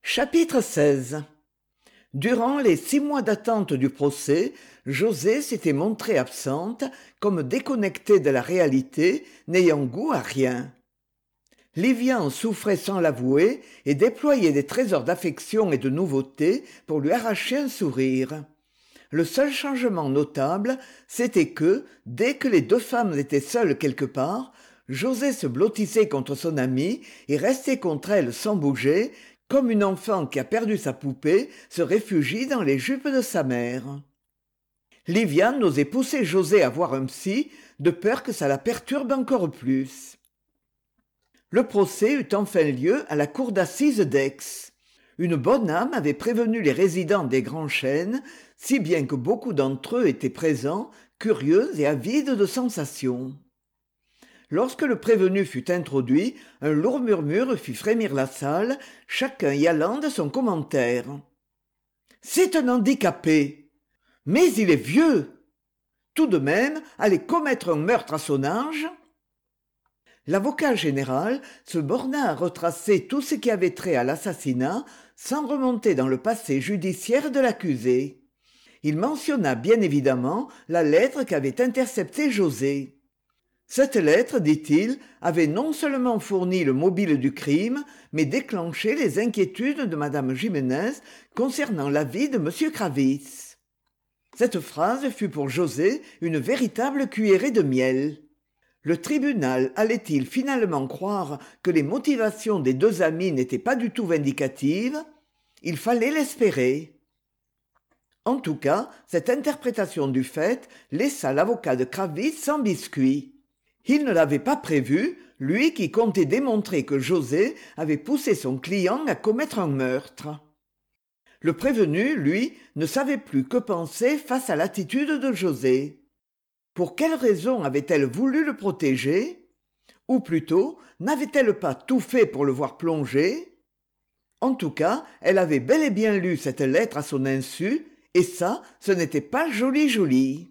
Chapitre 16. Durant les 6 mois d'attente du procès, José s'était montrée absente, comme déconnectée de la réalité, n'ayant goût à rien. Livia en souffrait sans l'avouer et déployait des trésors d'affection et de nouveauté pour lui arracher un sourire. Le seul changement notable, c'était que, dès que les deux femmes étaient seules quelque part, José se blottissait contre son amie et restait contre elle sans bouger, comme une enfant qui a perdu sa poupée se réfugie dans les jupes de sa mère. Livia n'osait pousser José à voir un psy, de peur que ça la perturbe encore plus. Le procès eut enfin lieu à la cour d'assises d'Aix. Une bonne âme avait prévenu les résidents des grands chênes, si bien que beaucoup d'entre eux étaient présents, curieux et avides de sensations. Lorsque le prévenu fut introduit, un lourd murmure fit frémir la salle, chacun y allant de son commentaire. « C'est un handicapé. Mais il est vieux. Tout de même, aller commettre un meurtre à son âge ?» L'avocat général se borna à retracer tout ce qui avait trait à l'assassinat sans remonter dans le passé judiciaire de l'accusé. Il mentionna bien évidemment la lettre qu'avait interceptée José. Cette lettre, dit-il, avait non seulement fourni le mobile du crime, mais déclenché les inquiétudes de Madame Giménez concernant la vie de M. Kravitz. Cette phrase fut pour José une véritable cuillerée de miel. Le tribunal allait-il finalement croire que les motivations des deux amis n'étaient pas du tout vindicatives ? Il fallait l'espérer. En tout cas, cette interprétation du fait laissa l'avocat de Kravitz sans biscuit. Il ne l'avait pas prévu, lui qui comptait démontrer que José avait poussé son client à commettre un meurtre. Le prévenu, lui, ne savait plus que penser face à l'attitude de José. Pour quelle raison avait-elle voulu le protéger ? Ou plutôt, n'avait-elle pas tout fait pour le voir plonger ? En tout cas, elle avait bel et bien lu cette lettre à son insu, et ça, ce n'était pas joli.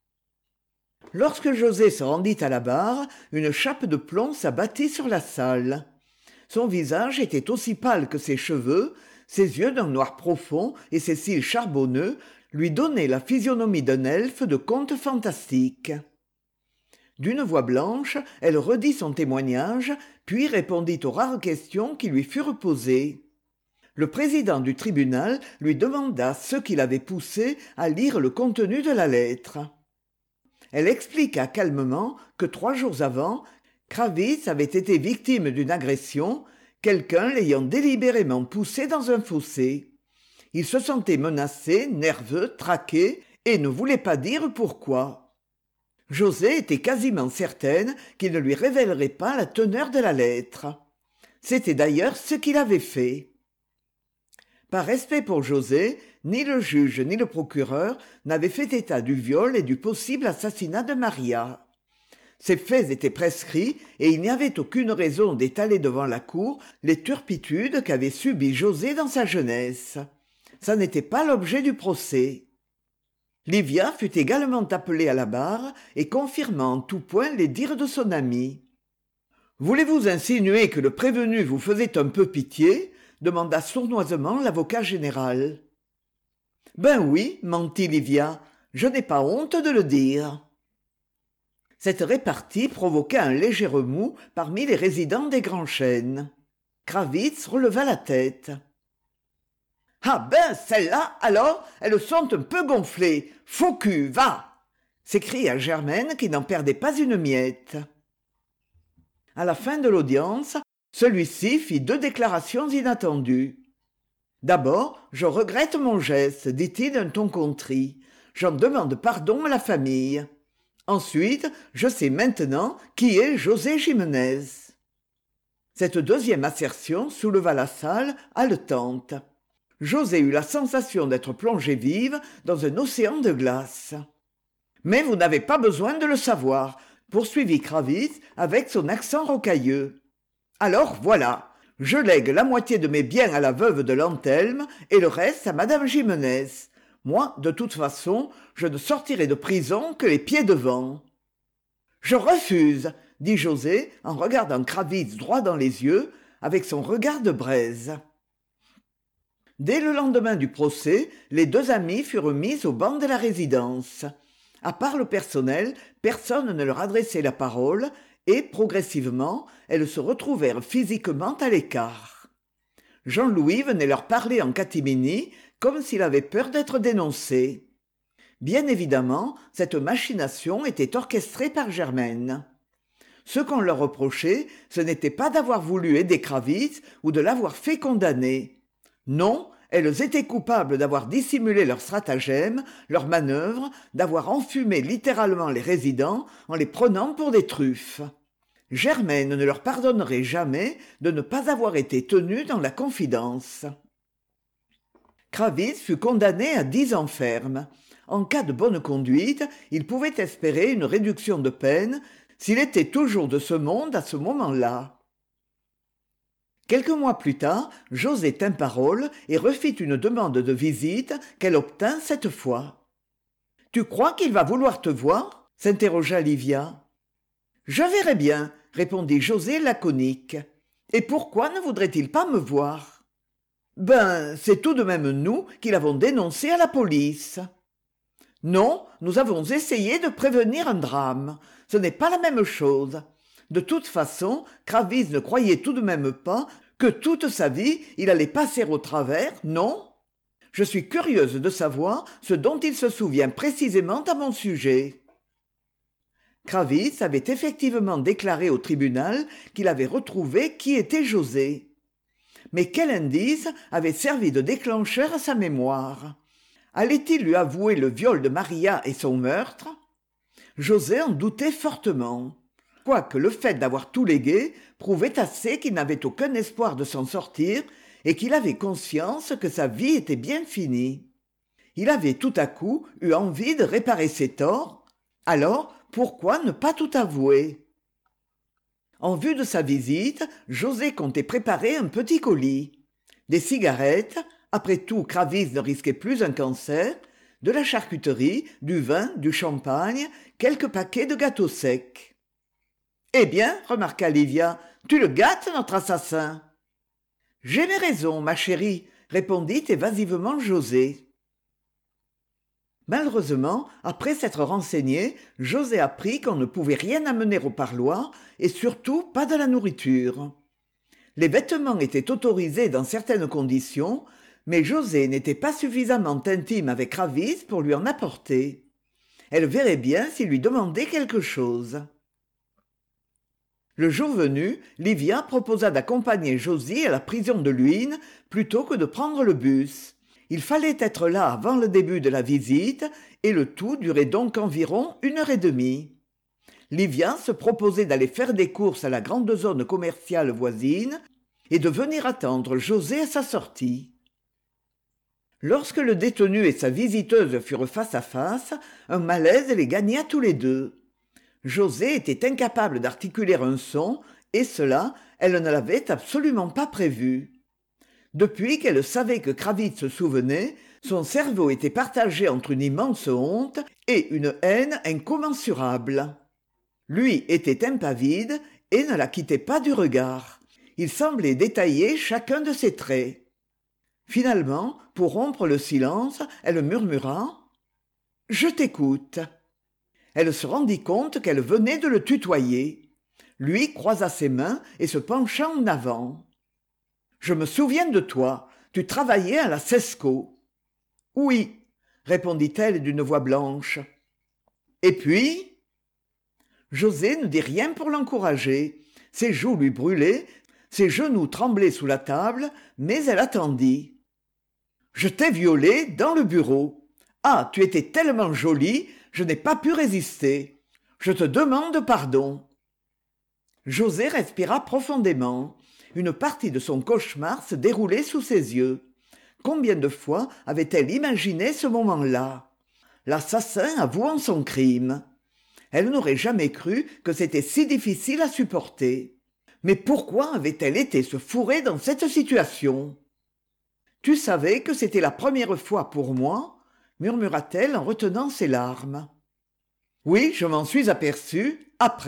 Lorsque José se rendit à la barre, une chape de plomb s'abattit sur la salle. Son visage était aussi pâle que ses cheveux, ses yeux d'un noir profond et ses cils charbonneux lui donnaient la physionomie d'un elfe de conte fantastique. D'une voix blanche, elle redit son témoignage, puis répondit aux rares questions qui lui furent posées. Le président du tribunal lui demanda ce qui l'avait poussé à lire le contenu de la lettre. Elle expliqua calmement que 3 jours avant, Kravitz avait été victime d'une agression, quelqu'un l'ayant délibérément poussé dans un fossé. Il se sentait menacé, nerveux, traqué, et ne voulait pas dire pourquoi. José était quasiment certaine qu'il ne lui révélerait pas la teneur de la lettre. C'était d'ailleurs ce qu'il avait fait. Par respect pour José, ni le juge ni le procureur n'avaient fait état du viol et du possible assassinat de Maria. Ces faits étaient prescrits et il n'y avait aucune raison d'étaler devant la cour les turpitudes qu'avait subies José dans sa jeunesse. Ça n'était pas l'objet du procès. Livia fut également appelée à la barre et confirma en tout point les dires de son ami. « Voulez-vous insinuer que le prévenu vous faisait un peu pitié ?» demanda sournoisement l'avocat général. « Ben oui, mentit Livia, je n'ai pas honte de le dire. » Cette répartie provoqua un léger remous parmi les résidents des grands chênes. Kravitz releva la tête. « Ah ben, celles-là, alors, elles sont un peu gonflées. Faux cul, va !» s'écria Germaine qui n'en perdait pas une miette. À la fin de l'audience, celui-ci fit 2 déclarations inattendues. « D'abord, je regrette mon geste, dit-il d'un ton contrit. J'en demande pardon à la famille. Ensuite, je sais maintenant qui est José Giménez. » Cette deuxième assertion souleva la salle, haletante. José eut la sensation d'être plongée vive dans un océan de glace. « Mais vous n'avez pas besoin de le savoir, » poursuivit Kravitz avec son accent rocailleux. « Alors voilà, je lègue la moitié de mes biens à la veuve de Lantelme et le reste à Madame Giménez. Moi, de toute façon, je ne sortirai de prison que les pieds devant. »« Je refuse, » dit José en regardant Kravitz droit dans les yeux avec son regard de braise. Dès le lendemain du procès, les deux amies furent mises au banc de la résidence. À part le personnel, personne ne leur adressait la parole et, progressivement, elles se retrouvèrent physiquement à l'écart. Jean-Louis venait leur parler en catimini, comme s'il avait peur d'être dénoncé. Bien évidemment, cette machination était orchestrée par Germaine. Ce qu'on leur reprochait, ce n'était pas d'avoir voulu aider Kravitz ou de l'avoir fait condamner. Non, elles étaient coupables d'avoir dissimulé leur stratagème, leur manœuvre, d'avoir enfumé littéralement les résidents en les prenant pour des truffes. Germaine ne leur pardonnerait jamais de ne pas avoir été tenue dans la confidence. Kravitz fut condamné à 10 ans ferme. En cas de bonne conduite, il pouvait espérer une réduction de peine s'il était toujours de ce monde à ce moment-là. Quelques mois plus tard, José tint parole et refit une demande de visite qu'elle obtint cette fois. « Tu crois qu'il va vouloir te voir ?» s'interrogea Livia. « Je verrai bien, » répondit José laconique. « Et pourquoi ne voudrait-il pas me voir ?»« Ben, c'est tout de même nous qui l'avons dénoncé à la police. »« Non, nous avons essayé de prévenir un drame. Ce n'est pas la même chose. » De toute façon, Kravitz ne croyait tout de même pas que toute sa vie il allait passer au travers, non ? Je suis curieuse de savoir ce dont il se souvient précisément à mon sujet. Kravitz avait effectivement déclaré au tribunal qu'il avait retrouvé qui était José. Mais quel indice avait servi de déclencheur à sa mémoire ? Allait-il lui avouer le viol de Maria et son meurtre ? José en doutait fortement. Quoique le fait d'avoir tout légué prouvait assez qu'il n'avait aucun espoir de s'en sortir et qu'il avait conscience que sa vie était bien finie. Il avait tout à coup eu envie de réparer ses torts. Alors, pourquoi ne pas tout avouer ? En vue de sa visite, José comptait préparer un petit colis. Des cigarettes, après tout Kravitz ne risquait plus un cancer, de la charcuterie, du vin, du champagne, quelques paquets de gâteaux secs. « Eh bien, remarqua Livia, tu le gâtes, notre assassin !»« J'ai mes raisons, ma chérie, » répondit évasivement José. Malheureusement, après s'être renseigné, José apprit qu'on ne pouvait rien amener au parloir et surtout pas de la nourriture. Les vêtements étaient autorisés dans certaines conditions, mais José n'était pas suffisamment intime avec Kravitz pour lui en apporter. Elle verrait bien s'il lui demandait quelque chose. Le jour venu, Livia proposa d'accompagner Josie à la prison de Luynes plutôt que de prendre le bus. Il fallait être là avant le début de la visite et le tout durait donc environ 1h30. Livia se proposait d'aller faire des courses à la grande zone commerciale voisine et de venir attendre José à sa sortie. Lorsque le détenu et sa visiteuse furent face à face, un malaise les gagna tous les deux. José était incapable d'articuler un son, et cela, elle ne l'avait absolument pas prévu. Depuis qu'elle savait que Kravitz se souvenait, son cerveau était partagé entre une immense honte et une haine incommensurable. Lui était impavide et ne la quittait pas du regard. Il semblait détailler chacun de ses traits. Finalement, pour rompre le silence, elle murmura « Je t'écoute ». Elle se rendit compte qu'elle venait de le tutoyer. Lui croisa ses mains et se pencha en avant. « Je me souviens de toi. Tu travaillais à la Cesco. »« Oui, » répondit-elle d'une voix blanche. « Et puis ?» José ne dit rien pour l'encourager. Ses joues lui brûlaient, ses genoux tremblaient sous la table, mais elle attendit. « Je t'ai violée dans le bureau. Ah, tu étais tellement jolie, je n'ai pas pu résister. Je te demande pardon. » José respira profondément. Une partie de son cauchemar se déroulait sous ses yeux. Combien de fois avait-elle imaginé ce moment-là ? L'assassin avouant son crime. Elle n'aurait jamais cru que c'était si difficile à supporter. Mais pourquoi avait-elle été se fourrer dans cette situation ? « Tu savais que c'était la première fois pour moi ?» murmura-t-elle en retenant ses larmes. « Oui, je m'en suis aperçue, après. »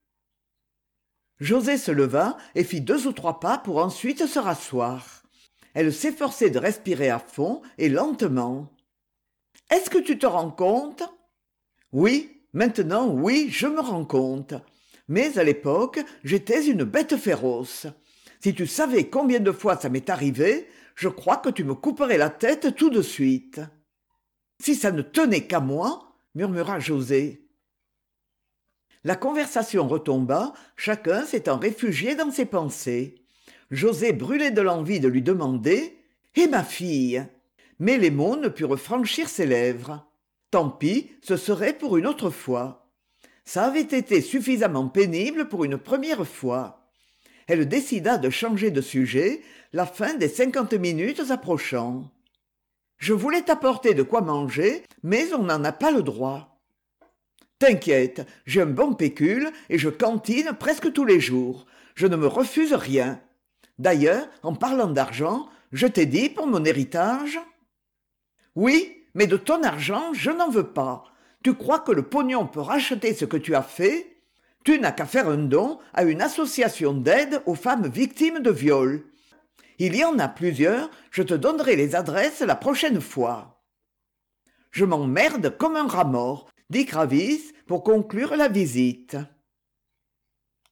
José se leva et fit 2 ou 3 pas pour ensuite se rasseoir. Elle s'efforçait de respirer à fond et lentement. « Est-ce que tu te rends compte ?» Oui, maintenant, oui, je me rends compte. Mais à l'époque, j'étais une bête féroce. Si tu savais combien de fois ça m'est arrivé, je crois que tu me couperais la tête tout de suite. Si ça ne tenait qu'à moi, murmura José. La conversation retomba, chacun s'étant réfugié dans ses pensées. José brûlait de l'envie de lui demander « Et ma fille ?» Mais les mots ne purent franchir ses lèvres. Tant pis, ce serait pour une autre fois. Ça avait été suffisamment pénible pour une première fois. Elle décida de changer de sujet, la fin des 50 minutes approchant. « Je voulais t'apporter de quoi manger, mais on n'en a pas le droit. »« T'inquiète, j'ai un bon pécule et je cantine presque tous les jours. Je ne me refuse rien. D'ailleurs, en parlant d'argent, je t'ai dit pour mon héritage ?»« Oui, mais de ton argent, je n'en veux pas. Tu crois que le pognon peut racheter ce que tu as fait ? Tu n'as qu'à faire un don à une association d'aide aux femmes victimes de viol. Il y en a plusieurs, je te donnerai les adresses la prochaine fois. »« Je m'emmerde comme un rat mort, dit Kravis pour conclure la visite.